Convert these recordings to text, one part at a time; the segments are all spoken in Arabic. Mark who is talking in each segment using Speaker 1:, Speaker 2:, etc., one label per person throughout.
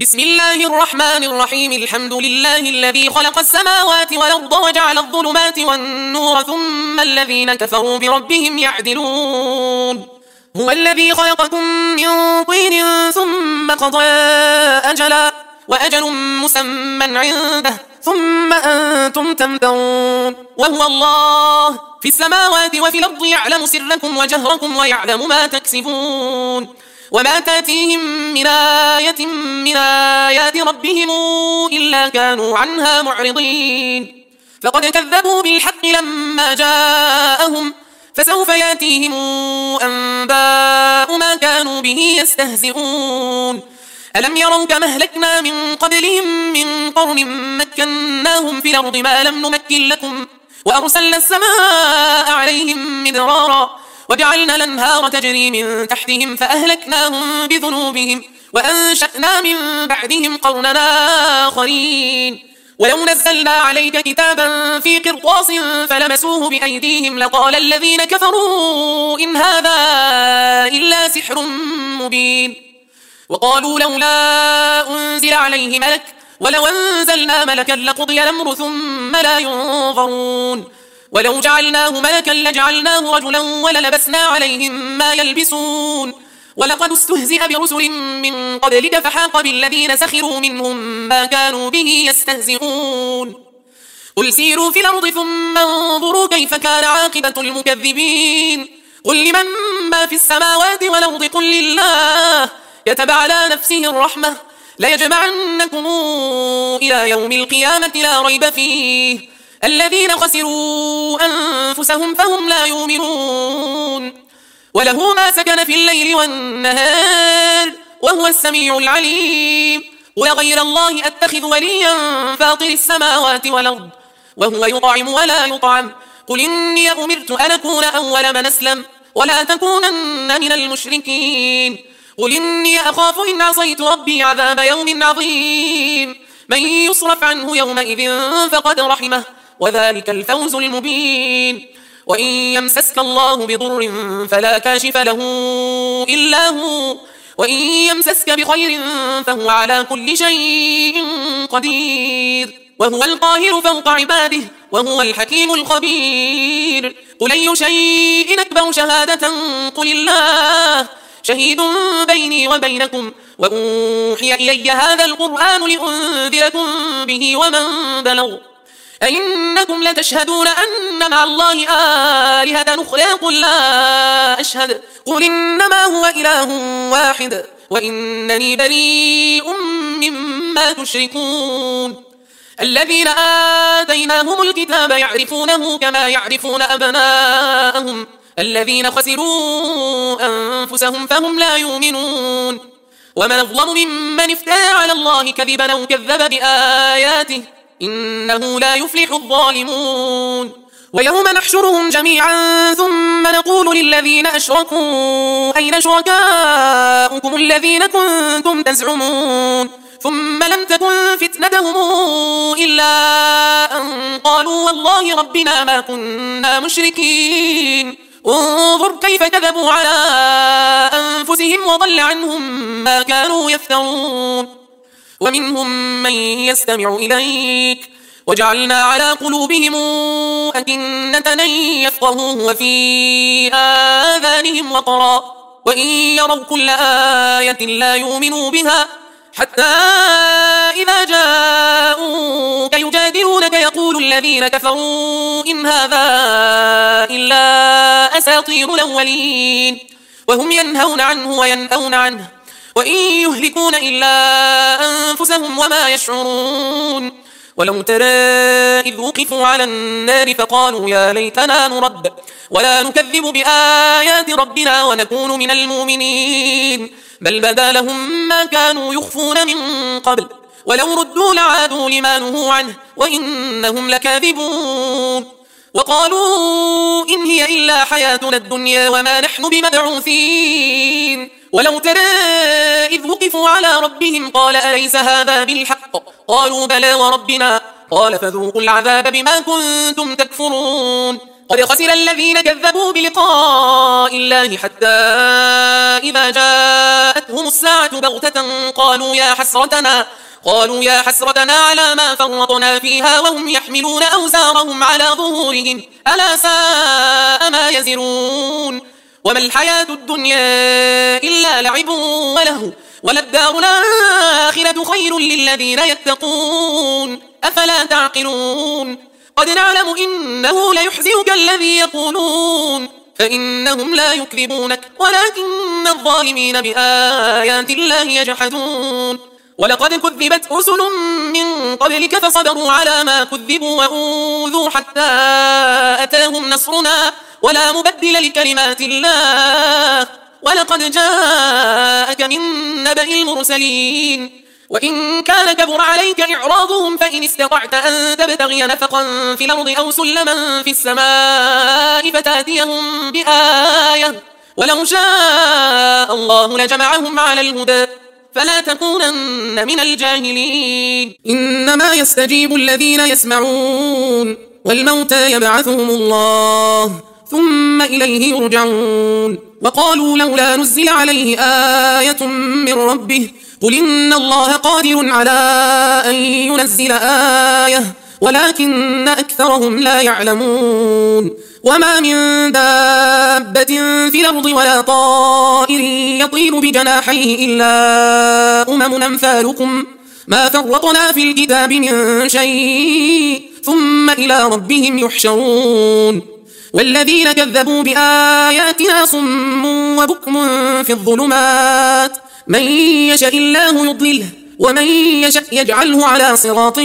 Speaker 1: بسم الله الرحمن الرحيم. الحمد لله الذي خلق السماوات والأرض وجعل الظلمات والنور ثم الذين كفروا بربهم يعدلون. هو الذي خلقكم من طين ثم قضى أجلا وأجل مسمى عنده ثم أنتم تمترون. وهو الله في السماوات وفي الأرض يعلم سركم وجهركم ويعلم ما تكسبون. وما تأتيهم من آية من آيات ربهم إلا كانوا عنها معرضين. فقد كذبوا بالحق لما جاءهم فسوف يأتيهم أنباء ما كانوا به يستهزئون. ألم يروا كما أهلكنا من قبلهم من قرن مكناهم في الأرض ما لم نمكن لكم وأرسلنا السماء عليهم مدرارا وجعلنا الأنهار تجري من تحتهم فأهلكناهم بذنوبهم وأنشأنا من بعدهم قرنا آخرين. ولو نزلنا عليك كتابا في قرطاس فلمسوه بأيديهم لقال الذين كفروا إن هذا إلا سحر مبين. وقالوا لولا أنزل عليه ملك ولو أنزلنا ملكا لقضي الأمر ثم لا ينظرون. ولو جعلناه ملكا لجعلناه رجلا وللبسنا عليهم ما يلبسون. ولقد استهزئ برسل من قبلك فحاق بالذين سخروا منهم ما كانوا به يستهزئون. قل سيروا في الأرض ثم انظروا كيف كان عاقبة المكذبين. قل لمن ما في السماوات والأرض قل لله كتب على نفسه الرحمة ليجمعنكم إلى يوم القيامة لا ريب فيه الذين خسروا أنفسهم فهم لا يؤمنون. وله ما سكن في الليل والنهار وهو السميع العليم. وغير الله أتخذ وليا فاطر السماوات والأرض وهو يطعم ولا يطعم. قل إني أمرت أن أكون أول من أسلم ولا تكونن من المشركين. قل إني أخاف إن عصيت ربي عذاب يوم عظيم. من يصرف عنه يومئذ فقد رحمه وذلك الفوز المبين. وإن يمسسك الله بضر فلا كاشف له إلا هو وإن يمسسك بخير فهو على كل شيء قدير. وهو القاهر فوق عباده وهو الحكيم الخبير. قل أي شيء أكبر شهادة قل الله شهيد بيني وبينكم وأوحي إلي هذا القرآن لأنذركم به ومن بلغ أئنكم لتشهدون أن مع الله آلهة أخرى قل لا أشهد قل إنما هو إله واحد وإنني بريء مما تشركون. الذين آتيناهم الكتاب يعرفونه كما يعرفون أبناءهم الذين خسروا أنفسهم فهم لا يؤمنون. ومن أظلم ممن افترى على الله كذبا أو كذب بآياته إنه لا يفلح الظالمون. ويوم نحشرهم جميعا ثم نقول للذين أشركوا أين شركاؤكم الذين كنتم تزعمون ثم لم تكن فتنتهم إلا أن قالوا والله ربنا ما كنا مشركين. انظر كيف كذبوا على أنفسهم وضل عنهم ما كانوا يفترون. ومنهم من يستمع إليك وجعلنا على قلوبهم أكنة أن يفقهوه وفي آذانهم وقرا وإن يروا كل آية لا يؤمنوا بها حتى إذا جاءوك يجادلونك يقول الذين كفروا إن هذا إلا أساطير الأولين وهم ينهون عنه وينأون عنه وإن يهلكون إلا أنفسهم وما يشعرون. ولو ترى إذ وقفوا على النار فقالوا يا ليتنا نرد ولا نكذب بآيات ربنا ونكون من المؤمنين بل بدا لهم ما كانوا يخفون من قبل ولو ردوا لعادوا لما نهوا عنه وإنهم لكاذبون. وقالوا إن هي إلا حياتنا الدنيا وما نحن بمبعوثين. ولو ترى إذ وقفوا على ربهم قال أليس هذا بالحق قالوا بلى وربنا قال فذوقوا العذاب بما كنتم تكفرون. قد خسر الذين كذبوا بلقاء الله حتى إذا جاءتهم الساعة بغتة قالوا يا حسرتنا على ما فرطنا فيها وهم يحملون أوزارهم على ظهورهم ألا ساء ما يزرون وما الحياة الدنيا إلا لعب ولهو وللدار الآخرة خير للذين يتقون أفلا تعقلون قد نعلم إنه ليحزنك الذي يقولون فإنهم لا يكذبونك ولكن الظالمين بآيات الله يجحدون ولقد كذبت رسل من قبلك فصبروا على ما كذبوا وأوذوا حتى أتاهم نصرنا ولا مبدل لكلمات الله ولقد جاءك من نبأ المرسلين وإن كان كبر عليك إعراضهم فإن استطعت أن تبتغي نفقا في الأرض أو سلما في السماء فتأتيهم بآية ولو شاء الله لجمعهم على الهدى فلا تكونن من الجاهلين إنما يستجيب الذين يسمعون والموتى يبعثهم الله ثم إليه يرجعون وقالوا لولا نزل عليه آية من ربه قل إن الله قادر على أن ينزل آية ولكن أكثرهم لا يعلمون وما من دابة في الأرض ولا طائر يطير بجناحيه إلا أمم أمثالكم ما فرطنا في الكتاب من شيء ثم إلى ربهم يحشرون والذين كذبوا بآياتنا صم وبكم في الظلمات من يشاء الله يضلله ومن يشاء يجعله على صراط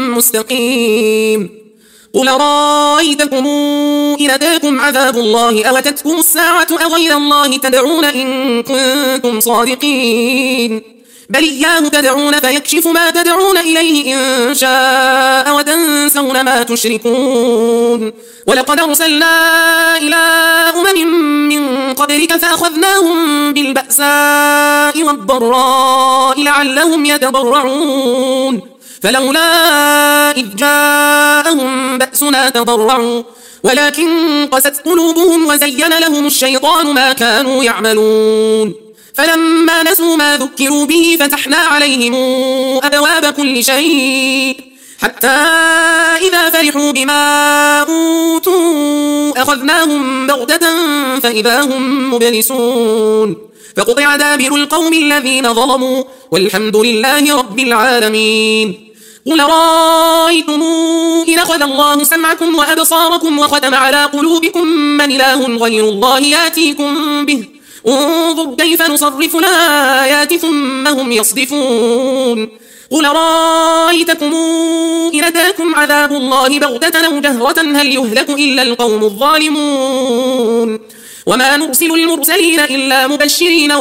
Speaker 1: مستقيم قل رأيتكم إن أتاكم عذاب الله أو أتتكم الساعة أغير الله تدعون إن كنتم صادقين بل إياه تدعون فيكشف ما تدعون إليه إن شاء وتنسون ما تشركون ولقد أرسلنا إلى أمم من قبلك فأخذناهم بالبأساء والضراء لعلهم يتضرعون فلولا إذ جاءهم بأسنا تضرعوا ولكن قست قلوبهم وزين لهم الشيطان ما كانوا يعملون فلما نسوا ما ذكروا به فتحنا عليهم أبواب كل شيء حتى إذا فرحوا بما أوتوا أخذناهم بغتة فإذا هم مبلسون فقطع دابر القوم الذين ظلموا والحمد لله رب العالمين قل رأيتم إن أخذ الله سمعكم وأبصاركم وختم على قلوبكم من إله غير الله يأتيكم به انظر كيف نصرف الآيات ثم هم يصدفون قل رأيتكم إن أتاكم عذاب الله بغتة أو جهرة هل يهلك إلا القوم الظالمون وما نرسل المرسلين إلا مبشرين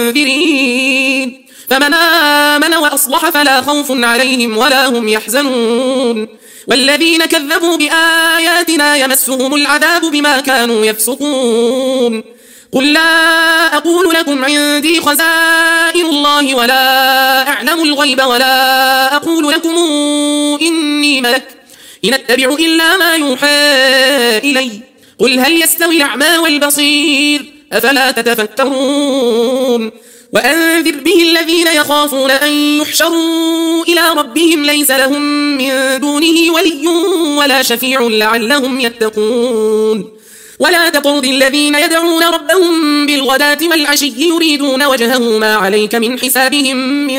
Speaker 1: ومنذرين فمن آمن وأصلح فلا خوف عليهم ولا هم يحزنون والذين كذبوا بآياتنا يمسهم العذاب بما كانوا يفسقون قل لا أقول لكم عندي خزائن الله ولا أعلم الغيب ولا أقول لكم إني ملك إن أتبع إلا ما يوحى إلي قل هل يستوي الأعمى والبصير أفلا تتفكرون وأنذر به الذين يخافون أن يحشروا إلى ربهم ليس لهم من دونه ولي ولا شفيع لعلهم يتقون ولا تطرد الذين يدعون ربهم بالغداة والعشي يريدون وجهه ما عليك من حسابهم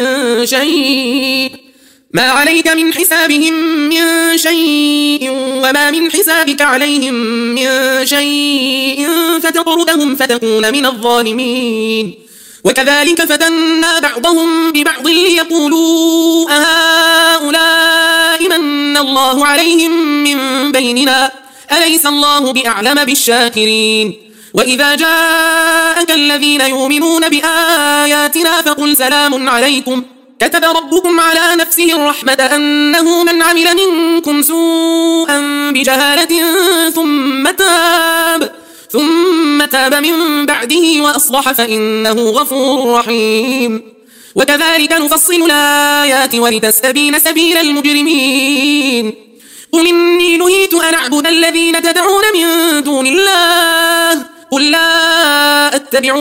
Speaker 1: من شيء وما من حسابك عليهم من شيء فتطردهم فتكون من الظالمين وكذلك فتنا بعضهم ببعض ليقولوا أهؤلاء من الله عليهم من بيننا أليس الله بأعلم بالشاكرين وإذا جاءك الذين يؤمنون بآياتنا فقل سلام عليكم كتب ربكم على نفسه الرحمة أنه من عمل منكم سوءا بجهالة ثم تاب من بعده وأصلح فإنه غفور رحيم وكذلك نفصل الآيات ولتستبين سبيل المجرمين قل إني نهيت أن أعبد الذين تدعون من دون الله قل لا أتبع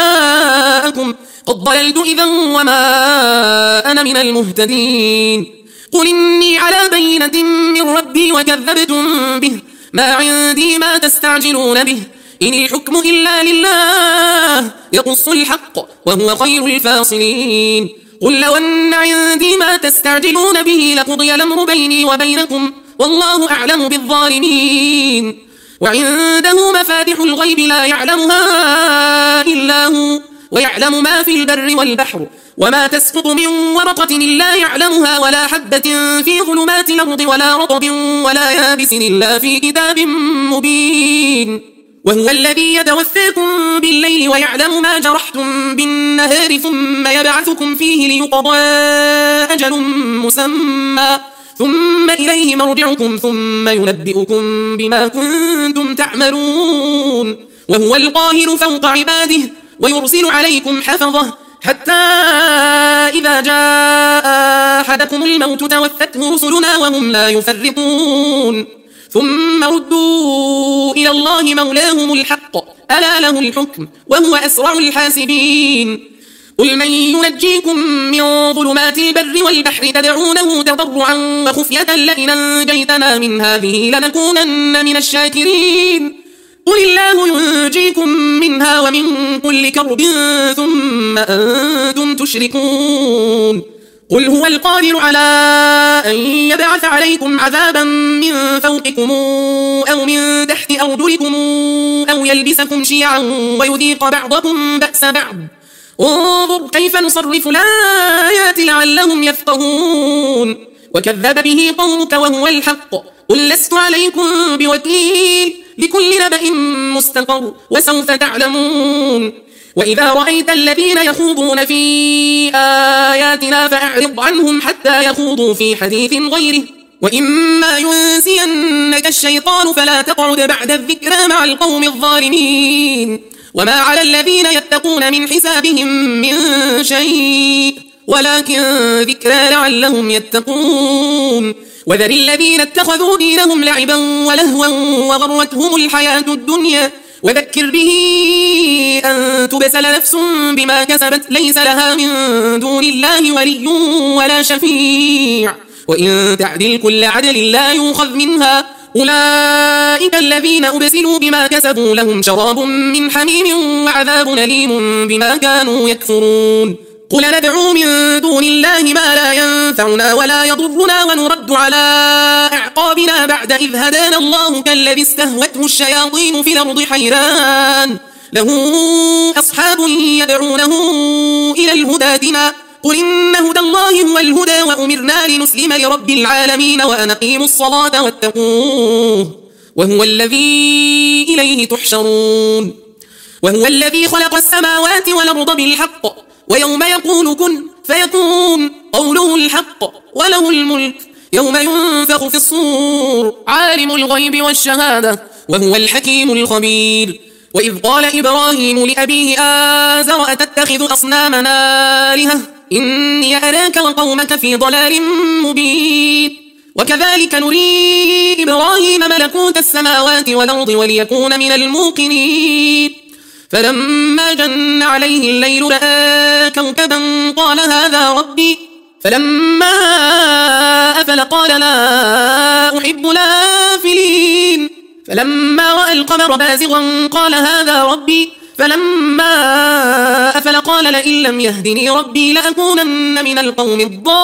Speaker 1: أهواءكم قد ضللت إذا وما أنا من المهتدين قل إني على بينة من ربي وكذبتم به ما عندي ما تستعجلون به إن الحكم إلا لله يقص الحق وهو خير الفاصلين قل لو أن عندي ما تستعجلون به لقضي الأمر بيني وبينكم والله أعلم بالظالمين وعنده مفاتح الغيب لا يعلمها إلا هو ويعلم ما في البر والبحر وما تسقط من ورقة إلا يعلمها ولا حبة في ظلمات الأرض ولا رطب ولا يابس إلا في كتاب مبين وهو الذي يتوفاكم بالليل ويعلم ما جرحتم بالنهار ثم يبعثكم فيه ليقضى أجل مسمى ثم إليه مرجعكم ثم ينبئكم بما كنتم تعملون وهو القاهر فوق عباده ويرسل عليكم حفظه حتى إذا جاء أحدكم الموت توفته رسلنا وهم لا يفرطون ثم ردوا إلى الله مولاهم الحق ألا له الحكم وهو أسرع الحاسبين قل من ينجيكم من ظلمات البر والبحر تدعونه تضرعا وخفية لئن أنجيتنا من هذه لنكونن من الشاكرين قل الله ينجيكم منها ومن كل كرب ثم أنتم تشركون قل هو القادر على أن يبعث عليكم عذابا من فوقكم أو من تحت أرجلكم أو يلبسكم شيعا ويذيق بعضكم بأس بعض انظر كيف نصرف الآيات لعلهم يفقهون وكذب به قومك وهو الحق قل لست عليكم بوكيل لكل نبأ مستقر وسوف تعلمون وإذا رأيت الذين يخوضون في آياتنا فأعرض عنهم حتى يخوضوا في حديث غيره وإما ينسينك الشيطان فلا تقعد بعد الذكرى مع القوم الظالمين وما على الذين يتقون من حسابهم من شيء ولكن ذكرى لعلهم يتقون وذر الذين اتخذوا دينهم لعبا ولهوا وغرتهم الحياة الدنيا وذكر به أن تبسل نفس بما كسبت ليس لها من دون الله ولي ولا شفيع وإن تعدل كل عدل لا يؤخذ منها أولئك الذين أبسلوا بما كسبوا لهم شراب من حميم وعذاب أليم بما كانوا يكفرون قل ندعو من دون الله ما لا ينفعنا ولا يضرنا ونرد على أعقابنا بعد إذ هدانا الله كالذي استهوته الشياطين في الأرض حيران له أصحاب يدعونه إلى الهدى ائتنا قل إن هدى الله هو الهدى وأمرنا لنسلم لرب العالمين وأن أقيموا الصلاة واتقوه وهو الذي إليه تحشرون وهو الذي خلق السماوات والأرض بالحق ويوم يقول كن فيكون قوله الحق وله الملك يوم ينفخ في الصور عالم الغيب والشهادة وهو الحكيم الخبير وإذ قال إبراهيم لأبيه آزر أتتخذ أصنامنا آلهة إني أراك وقومك في ضلال مبين وكذلك نري إبراهيم ملكوت السماوات والأرض وليكون من الموقنين فلما جن عليه الليل رأى كوكبا قال هذا ربي فلما أفل قال لا أحب الآفلين فلما رأى القمر بازغا قال هذا ربي فلما أفل قال لئن لم يهدني ربي لأكونن من القوم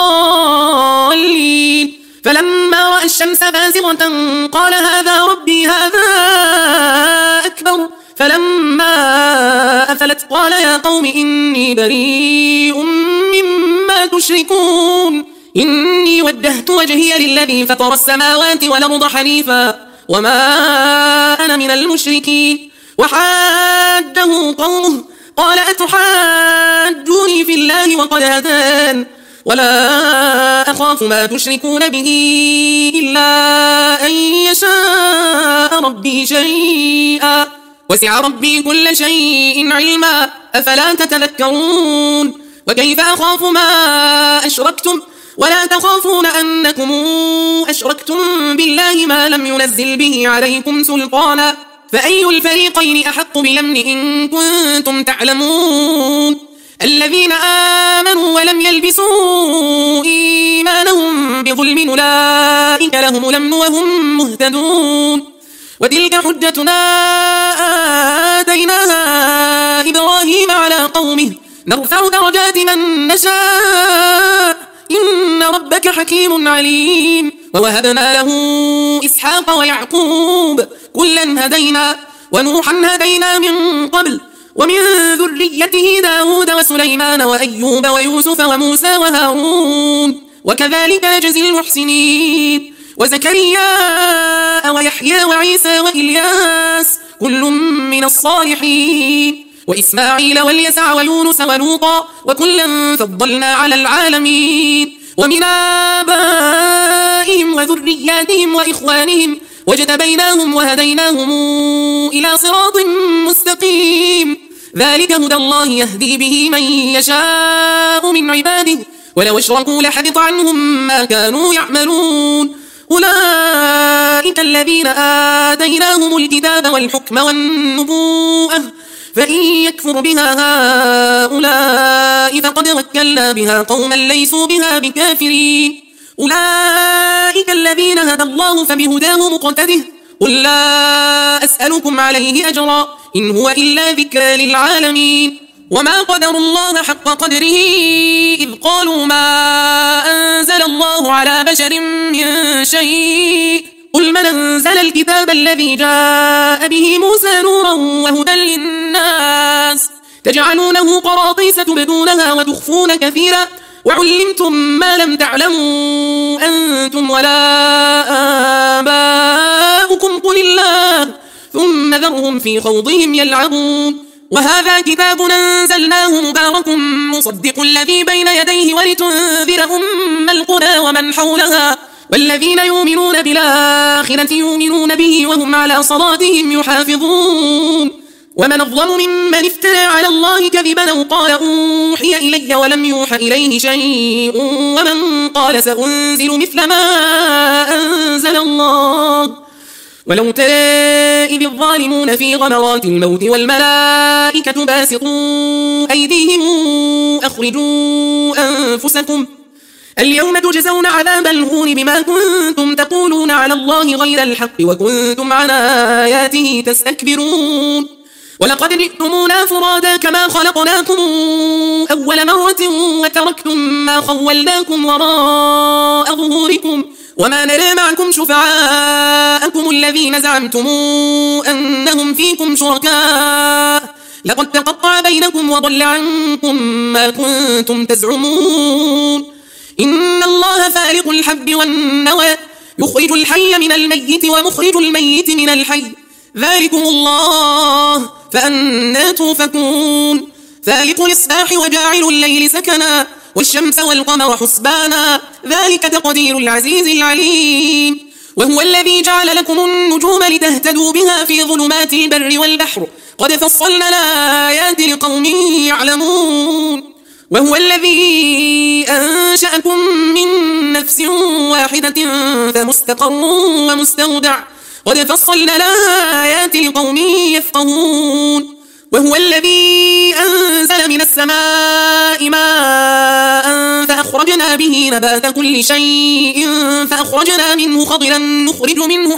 Speaker 1: الضالين فلما رأى الشمس بازغة قال هذا ربي هذا أكبر فلما أفلت قال يا قوم إني بريء مما تشركون إني وجهت وجهي للذي فطر السماوات والأرض حنيفا وما أنا من المشركين وحاده قومه قال أتحاجوني في الله وقد هدان ولا أخاف ما تشركون به إلا أن يشاء ربي شيئا وسع ربي كل شيء علما أفلا تتذكرون وكيف أخاف ما أشركتم ولا تخافون أنكم أشركتم بالله ما لم ينزل به عليكم سلطانا فأي الفريقين أحق بالأمن إن كنتم تعلمون الذين آمنوا ولم يلبسوا إيمانهم بظلم أولئك لهم الأمن وهم مهتدون وتلك حجتنا آتيناها إبراهيم على قومه نرفع درجات من نشاء إن ربك حكيم عليم ووهبنا له إسحاق ويعقوب كلا هدينا ونوحا هدينا من قبل ومن ذريته داود وسليمان وأيوب ويوسف وموسى وهارون وكذلك نجزي المحسنين وزكريا ويحيى وعيسى وإلياس كل من الصالحين وإسماعيل واليسع ويونس ولوطا وكلا فضلنا على العالمين ومن آبائهم وذرياتهم وإخوانهم واجتبيناهم وهديناهم إلى صراط مستقيم ذلك هدى الله يهدي به من يشاء من عباده ولو اشركوا لحبط عنهم ما كانوا يعملون أولئك الذين آتيناهم الكتاب والحكم والنبوءة فإن يكفر بها هؤلاء فقد وكلنا بها قوما ليسوا بها بكافرين أولئك الذين هدى الله فبهداه مقتده قل لا أسألكم عليه أجرا إن هو إلا ذكرى للعالمين وما قدروا الله حق قدره إذ قالوا ما أنزل الله على بشر من شيء قل من أنزل الكتاب الذي جاء به موسى نورا وهدى للناس تجعلونه قراطيس تبدونها وتخفون كثيرا وعلمتم ما لم تعلموا أنتم ولا آباؤكم قل الله ثم ذرهم في خوضهم يلعبون وهذا كتاب أنزلناه مبارك مصدق الذي بين يديه ولتنذر أم القرى ومن حولها والذين يؤمنون بالآخرة يؤمنون به وهم على صلاتهم يحافظون ومن أظلم ممن افترى على الله كذبا أو قال أوحي إلي ولم يوحى إليه شيء ومن قال سأنزل مثل ما أنزل الله ولو ترى إذ الظالمون في غمرات الموت والملائكة باسطوا أيديهم أخرجوا أنفسكم اليوم تجزون عذاب الهون بما كنتم تقولون على الله غير الحق وكنتم عن آياته تستكبرون ولقد جئتمونا فرادا كما خلقناكم أول مرة وتركتم ما خولناكم وراء ظهوركم وما نرى معكم شفعاءكم الذين زعمتم أنهم فيكم شركاء لقد تقطع بينكم وضل عنكم ما كنتم تزعمون إن الله فالق الحب والنوى يخرج الحي من الميت ومخرج الميت من الحي ذلكم الله فأنى توفكون فالق الإصباح وجاعل الليل سكنا والشمس والقمر حسبانا ذلك تقدير العزيز العليم وهو الذي جعل لكم النجوم لتهتدوا بها في ظلمات البر والبحر قد فصلنا الآيات لقوم يعلمون وهو الذي أنشأكم من نفس واحدة فمستقر ومستودع قد فصلنا الآيات لقوم يفقهون وهو الذي أنزل من السماء ماء فأخرجنا به نبات كل شيء فأخرجنا منه خضرا نخرج منه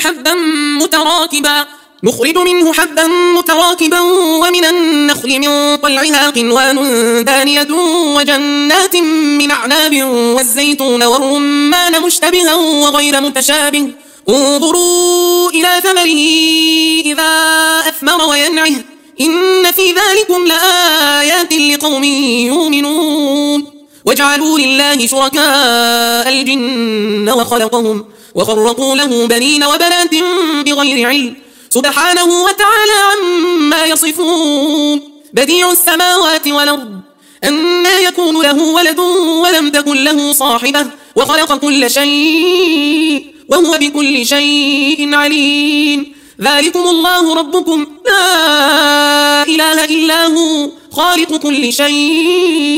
Speaker 1: حبا متراكبا ومن النخل من طلعها قنوان دانية وجنات من أعناب والزيتون والرمان مشتبها وغير متشابه انظروا إلى ثمره إذا أثمر وينعه إن في ذلكم لآيات لقوم يؤمنون وجعلوا لله شركاء الجن وخلقهم وخرقوا له بنين وبنات بغير علم سبحانه وتعالى عما يصفون بديع السماوات والأرض أنى يكون له ولد ولم تكن له صاحبة وخلق كل شيء وهو بكل شيء عليم ذلكم الله ربكم لا إله إلا هو خالق كل شيء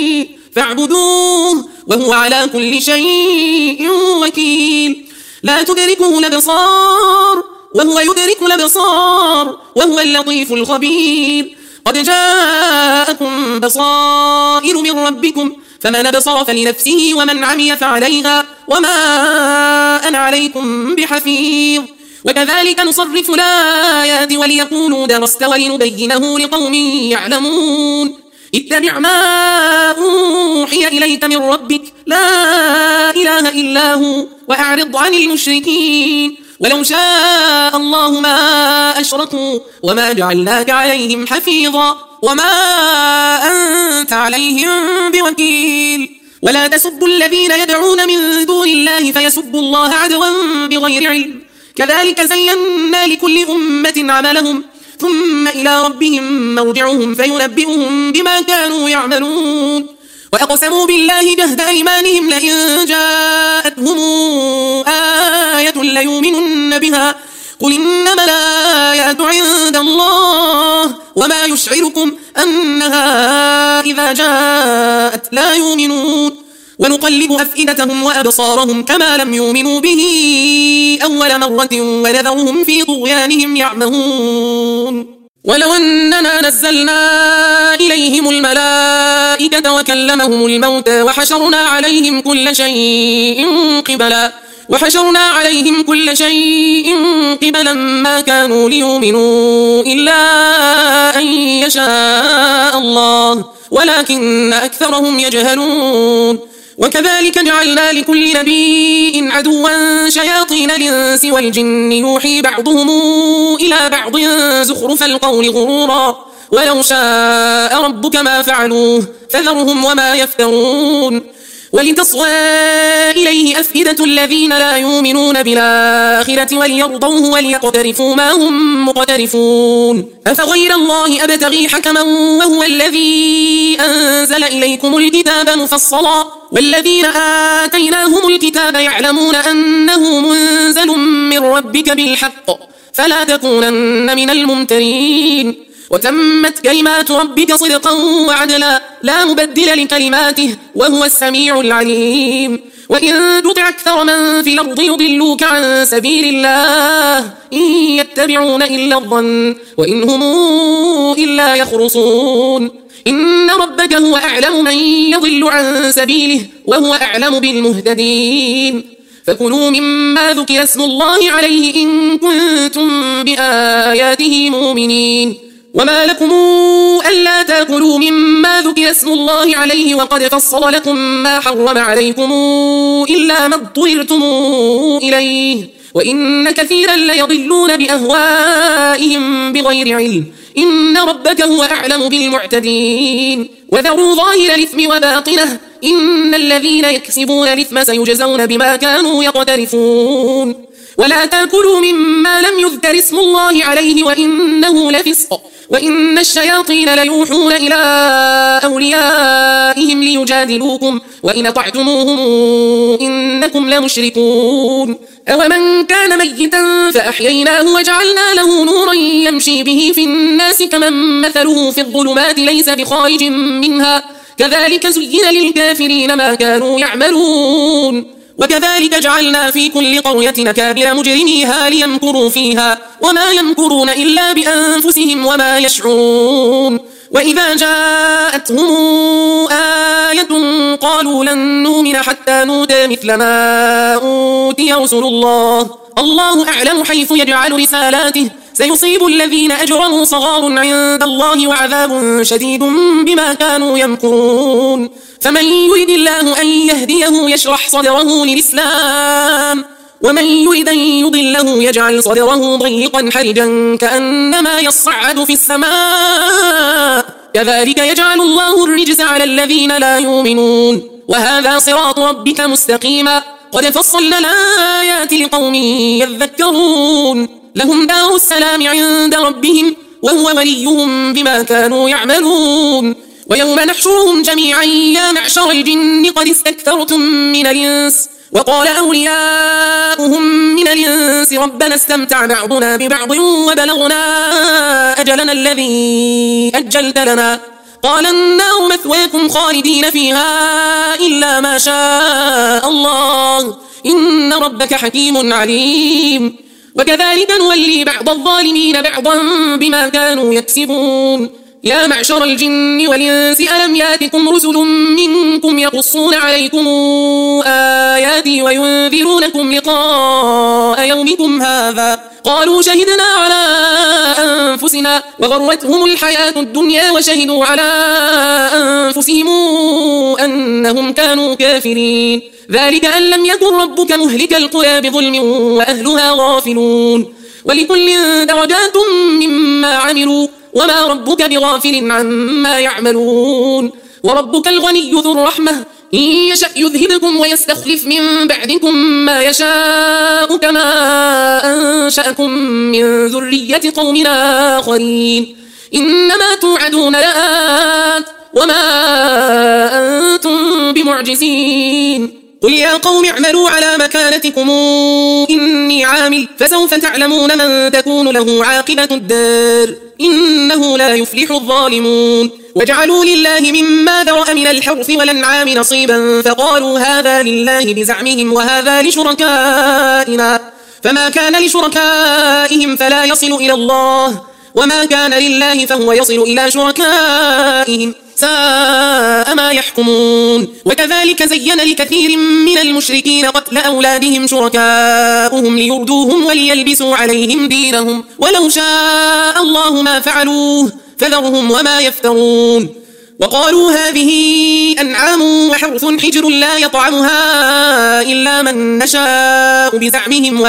Speaker 1: فاعبدوه وهو على كل شيء وكيل. لا تدركه الأبصار وهو يدرك الأبصار وهو اللطيف الخبير. قد جاءكم بصائر من ربكم فمن أبصر فلنفسه ومن عمي فعليها وما أنا عليكم بحفيظ. وكذلك نصرف الآيات وليقولوا درست ولنبينه لقوم يعلمون. اتبع ما أوحي إليك من ربك لا إله إلا هو وأعرض عن المشركين. ولو شاء الله ما أشركوا وما جعلناك عليهم حفيظا وما أنت عليهم بوكيل. ولا تسبوا الذين يدعون من دون الله فيسبوا الله عدوا بغير علم. كذلك زينا لكل أمة عملهم ثم إلى ربهم مرجعهم فينبئهم بما كانوا يعملون. وأقسموا بالله جهد أيمانهم لئن جاءتهم آية ليؤمنن بها قل إنما الآيات عند الله وما يشعركم أنها إذا جاءت لا يؤمنون. ونقلب أفئدتهم وأبصارهم كما لم يؤمنوا به أول مرة ونذرهم في طغيانهم يعمهون. ولو أننا نزلنا إليهم الملائكة وكلمهم الموتى وحشرنا عليهم كل شيء قبلا ما كانوا ليؤمنوا إلا أن يشاء الله ولكن أكثرهم يجهلون. وكذلك جعلنا لكل نبي عدوا شياطين الإنس والجن يوحي بعضهم إلى بعض زخرف القول غرورا ولو شاء ربك ما فعلوه فذرهم وما يفترون. ولتصغى إليه أفئدة الذين لا يؤمنون بالآخرة وليرضوه وليقترفوا ما هم مقترفون. أفغير الله أبتغي حكما وهو الذي أنزل إليكم الكتاب مفصلا والذين آتيناهم الكتاب يعلمون أنه منزل من ربك بالحق فلا تكونن من الممترين. وتمت كلمات ربك صدقا وعدلا لا مبدل لكلماته وهو السميع العليم. وإن تطع أكثر من في الأرض يضلوك عن سبيل الله إن يتبعون إلا الظن وإن هم إلا يخرصون. إن ربك هو أعلم من يضل عن سبيله وهو أعلم بالمهتدين. فكلوا مما ذكر اسم الله عليه إن كنتم بآياته مؤمنين. وما لكم ألا تأكلوا مما ذكر اسم الله عليه وقد فصل لكم ما حرم عليكم إلا ما اضطررتم إليه وإن كثيرا ليضلون بأهوائهم بغير علم إن ربك هو أعلم بالمعتدين. وذروا ظاهر الإثم وباطنه إن الذين يكسبون الإثم سيجزون بما كانوا يقترفون. ولا تأكلوا مما لم يذكر اسم الله عليه وإنه لفسق وإن الشياطين ليوحون إلى أوليائهم ليجادلوكم وإن أطعتموهم إنكم لمشركون. أومن كان ميتا فأحييناه وجعلنا له نورا يمشي به في الناس كمن مثله في الظلمات ليس بخارج منها كذلك زين للكافرين ما كانوا يعملون. وكذلك جعلنا في كل قرية أكابر مجرميها ليمكروا فيها وما يمكرون إلا بأنفسهم وما يشعرون. وإذا جاءتهم آية قالوا لن نؤمن حتى نؤتى مثل ما أوتي رسل الله أعلم حيث يجعل رسالاته سيصيب الذين أجرموا صغار عند الله وعذاب شديد بما كانوا يمكرون. فمن يريد الله أن يهديه يشرح صدره للإسلام ومن يريد أن يضله يجعل صدره ضيقا حرجا كأنما يصعد في السماء كذلك يجعل الله الرجس على الذين لا يؤمنون. وهذا صراط ربك مستقيما قد فصلنا الآيات لقوم يذكرون. لهم دار السلام عند ربهم وهو وليهم بما كانوا يعملون. ويوم نحشرهم جميعا يا معشر الجن قد استكثرتم من الإنس وقال أولياؤهم من الإنس ربنا استمتع بعضنا ببعض وبلغنا أجلنا الذي أجلت لنا قال النار مثواكم خالدين فيها إلا ما شاء الله إن ربك حكيم عليم وكذلك نولي بعض الظالمين بعضا بما كانوا يكسبون يا معشر الجن والإنس ألم ياتكم رسل منكم يقصون عليكم آياتي وينذرونكم لقاء يومكم هذا قالوا شهدنا على أنفسنا وغرتهم الحياة الدنيا وشهدوا على أنفسهم أنهم كانوا كافرين ذلك أن لم يكن ربك مهلك القرى بظلم وأهلها غافلون ولكل درجات مما عملوا وما ربك بغافل عما يعملون وربك الغني ذو الرحمة إن يشأ يذهبكم ويستخلف من بعدكم ما يشاء كما أنشأكم من ذرية قوم آخرين إنما توعدون لآت وما أنتم بمعجزين قل يا قوم اعملوا على مكانتكم إني عامل فسوف تعلمون من تكون له عاقبة الدار إنه لا يفلح الظالمون وجعلوا لله مما ذرأ من الحرث والأنعام نصيبا فقالوا هذا لله بزعمهم وهذا لشركائنا فما كان لشركائهم فلا يصل إلى الله وما كان لله فهو يصل إلى شركائهم ساء ما يحكمون وكذلك زين لكثير من المشركين قتل أولادهم شركاؤهم ليردوهم وليلبسوا عليهم دينهم ولو شاء الله ما فعلوه فذرهم وما يفترون وقالوا هذه أنعام وحرث حجر لا يطعمها إلا من نشاء بزعمهم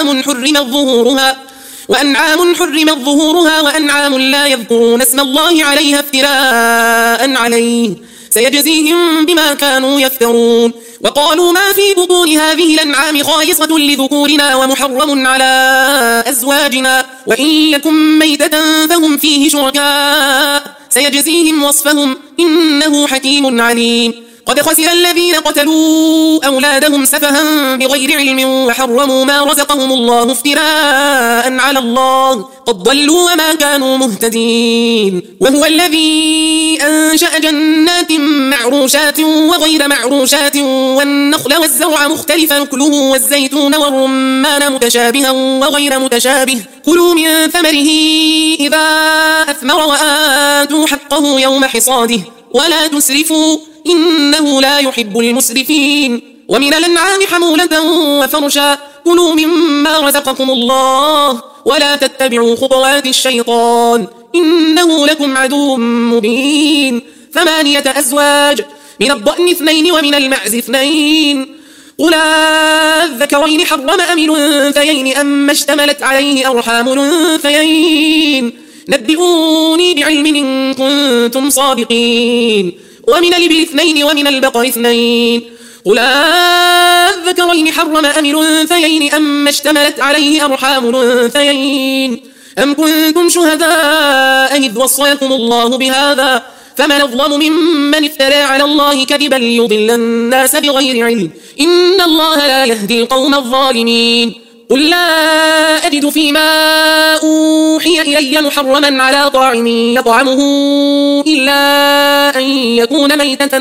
Speaker 1: وأنعام حرمت ظهورها وأنعام لا يذكرون اسم الله عليها افتراء عليه سيجزيهم بما كانوا يفترون وقالوا ما في بطون هذه الأنعام خالصة لذكورنا ومحرم على أزواجنا وإن يكن ميتة فهم فيه شركاء سيجزيهم وصفهم إنه حكيم عليم قد خسر الذين قتلوا أولادهم سفها بغير علم وحرموا ما رزقهم الله افتراء على الله قد ضلوا وما كانوا مهتدين وهو الذي أنشأ جنات معروشات وغير معروشات والنخل والزرع مختلفا أكله والزيتون والرمان متشابها وغير متشابه كلوا من ثمره إذا أثمر وآتوا حقه يوم حصاده ولا تسرفوا إنه لا يحب المسرفين ومن الأنعام حمولة وفرشا كلوا مما رزقكم الله ولا تتبعوا خطوات الشيطان إنه لكم عدو مبين 8 أزواج من الضأن 2 ومن المعز 2 قل الذكرين حرم أم الأنثيين أما اشتملت عليه أرحام الأنثيين نبئوني بعلم إن كنتم صادقين ومن الإبل 2 ومن البقر 2 قل الذكرين حرم أم الأنثيين أما اشتملت عليه أرحام الأنثيين أم كنتم شهداء إذ وصاكم الله بهذا فمن أظلم ممن افترى على الله كذبا ليضل الناس بغير علم إن الله لا يهدي القوم الظالمين قل لا أجد فيما أوحي إلي محرما على طاعم يطعمه إلا أن يكون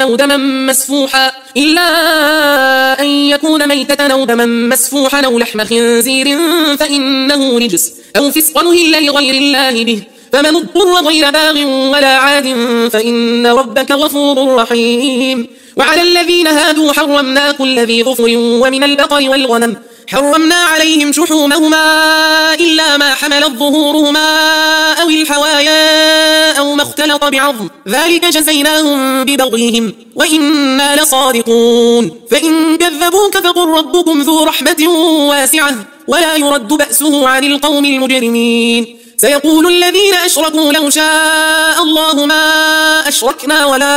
Speaker 1: ميتة أو دما مسفوحا أو لحم خنزير فإنه رجس أو فسقا أهل لغير الله به فمن اضطر غير باغ ولا عاد فإن ربك غفور رحيم وعلى الذين هادوا حرمنا كل ذي ظفر ومن البقر والغنم حرمنا عليهم شحومهما إلا ما حملت ظهورهما أو الحوايا أو ما اختلط بعظم ذلك جزيناهم ببغيهم وإنا لصادقون فإن كذبوك فقل ربكم ذو رحمة واسعة ولا يرد بأسه عن القوم المجرمين سيقول الذين أشركوا لو شاء الله ما أشركنا ولا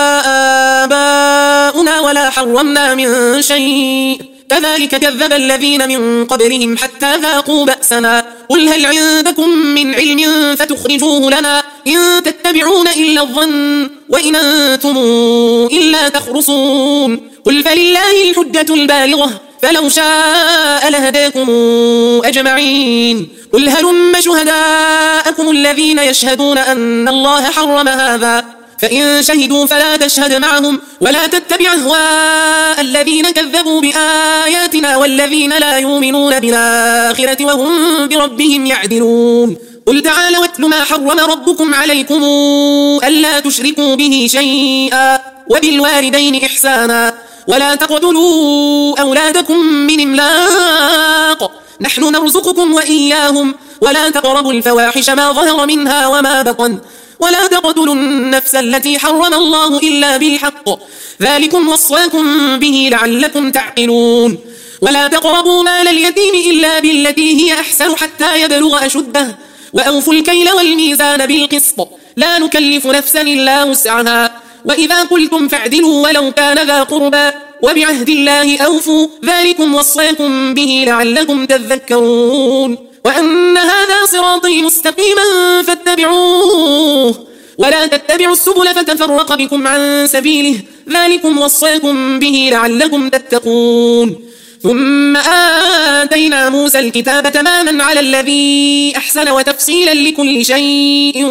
Speaker 1: آباؤنا ولا حرمنا من شيء كذلك كذب الذين من قبلهم حتى ذاقوا بأسنا قل هل عندكم من علم فتخرجوه لنا إن تتبعون إلا الظن وإن أنتم إلا تخرصون قل فلله الحجة البالغة فلو شاء لهداكم أجمعين قل هلم شهداءكم الذين يشهدون أن الله حرم هذا فإن شهدوا فلا تشهد معهم ولا تتبع أهواء الذين كذبوا بآياتنا والذين لا يؤمنون بالآخرة وهم بربهم يعدلون قل تعالوا واتل ما حرم ربكم عليكم ألا تشركوا به شيئا وبالوالدين إحسانا ولا تقتلوا أولادكم من إملاق نحن نرزقكم وإياهم ولا تقربوا الفواحش ما ظهر منها وما بطن ولا تقتلوا النفس التي حرم الله إلا بالحق ذلكم وصاكم به لعلكم تعقلون ولا تقربوا مال اليتيم إلا بالتي هي أحسن حتى يبلغ أشده وأوفوا الكيل والميزان بالقسط لا نكلف نفسا إلا وسعها وإذا قلتم فاعدلوا ولو كان ذا قربى وبعهد الله أوفوا ذلكم وصاكم به لعلكم تذكرون وأن هذا صراطي مستقيما فاتبعوه ولا تتبعوا السبل فتفرق بكم عن سبيله ذلكم وصاكم به لعلكم تتقون ثم آتينا موسى الكتاب تماما على الذي أحسن وتفصيلا لكل شيء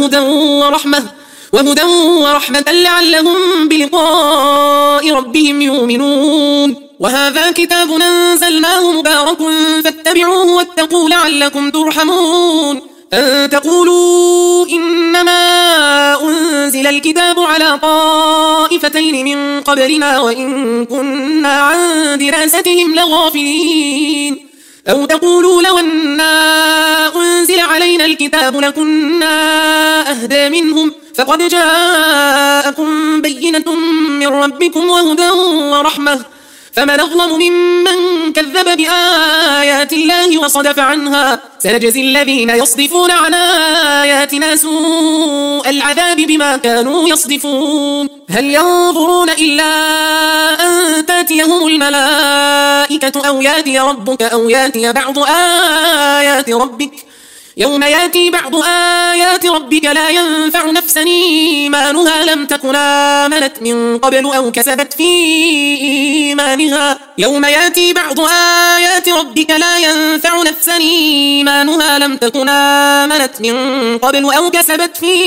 Speaker 1: وهدى ورحمة لعلهم بلقاء ربهم يؤمنون وهذا كتاب أنزلناه مبارك فاتبعوه واتقوا لعلكم ترحمون أن تقولوا إنما أنزل الكتاب على طائفتين من قبلنا وإن كنا عن دراستهم لغافلين أو تقولوا لو أننا أنزل علينا الكتاب لكنا أهدى منهم فقد جاءكم بينة من ربكم وهدى ورحمة فمن أظلم ممن كذب بآيات الله وصدف عنها سنجزي الذين يصدفون عن آياتنا سوء العذاب بما كانوا يصدفون هل ينظرون إلا أن تأتيهم الملائكة أو يأتي ربك أو يأتي بعض آيات ربك يوم يأتي بعض آيات ربك لا ينفع نفسا إيمانها لم تكن آمنت من قبل أو كسبت في إيمانها يوم يأتي بعض آيات ربك لا ينفع نفسا إيمانها لم تكن آمنت من قبل أو كسبت في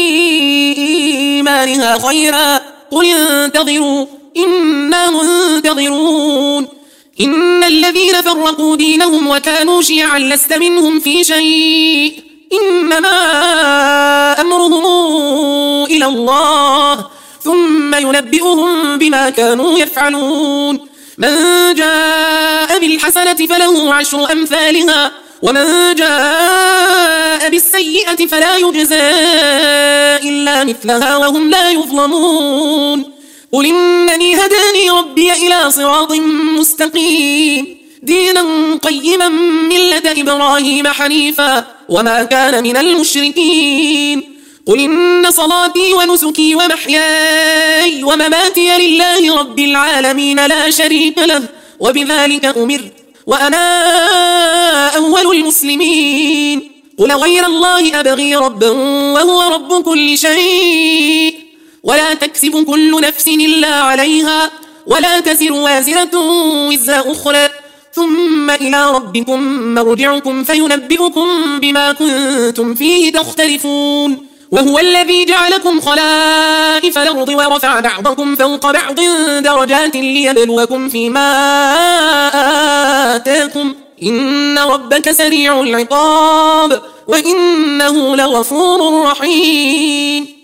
Speaker 1: إيمانها خيرا قل انتظروا إنا منتظرون إن الذين فرقوا دينهم وكانوا شيعا لست منهم في شيء إنما أمرهم إلى الله ثم ينبئهم بما كانوا يفعلون من جاء بالحسنة فله 10 أمثالها ومن جاء بالسيئة فلا يجزى إلا مثلها وهم لا يظلمون قل إنني هداني ربي إلى صراط مستقيم دينا قيما ملة إبراهيم حنيفا وما كان من المشركين قل إن صلاتي ونسكي ومحياي ومماتي لله رب العالمين لا شريك له وبذلك أمرت وأنا أول المسلمين قل غير الله أبغي ربا وهو رب كل شيء ولا تكسب كل نفس إلا عليها ولا تزر وازرة وزر أخرى ثم إلى ربكم مرجعكم فينبئكم بما كنتم فيه تختلفون وهو الذي جعلكم خلائف الأرض ورفع بعضكم فوق بعض درجات ليبلوكم فيما آتاكم إن ربك سريع العقاب وإنه لغفور رحيم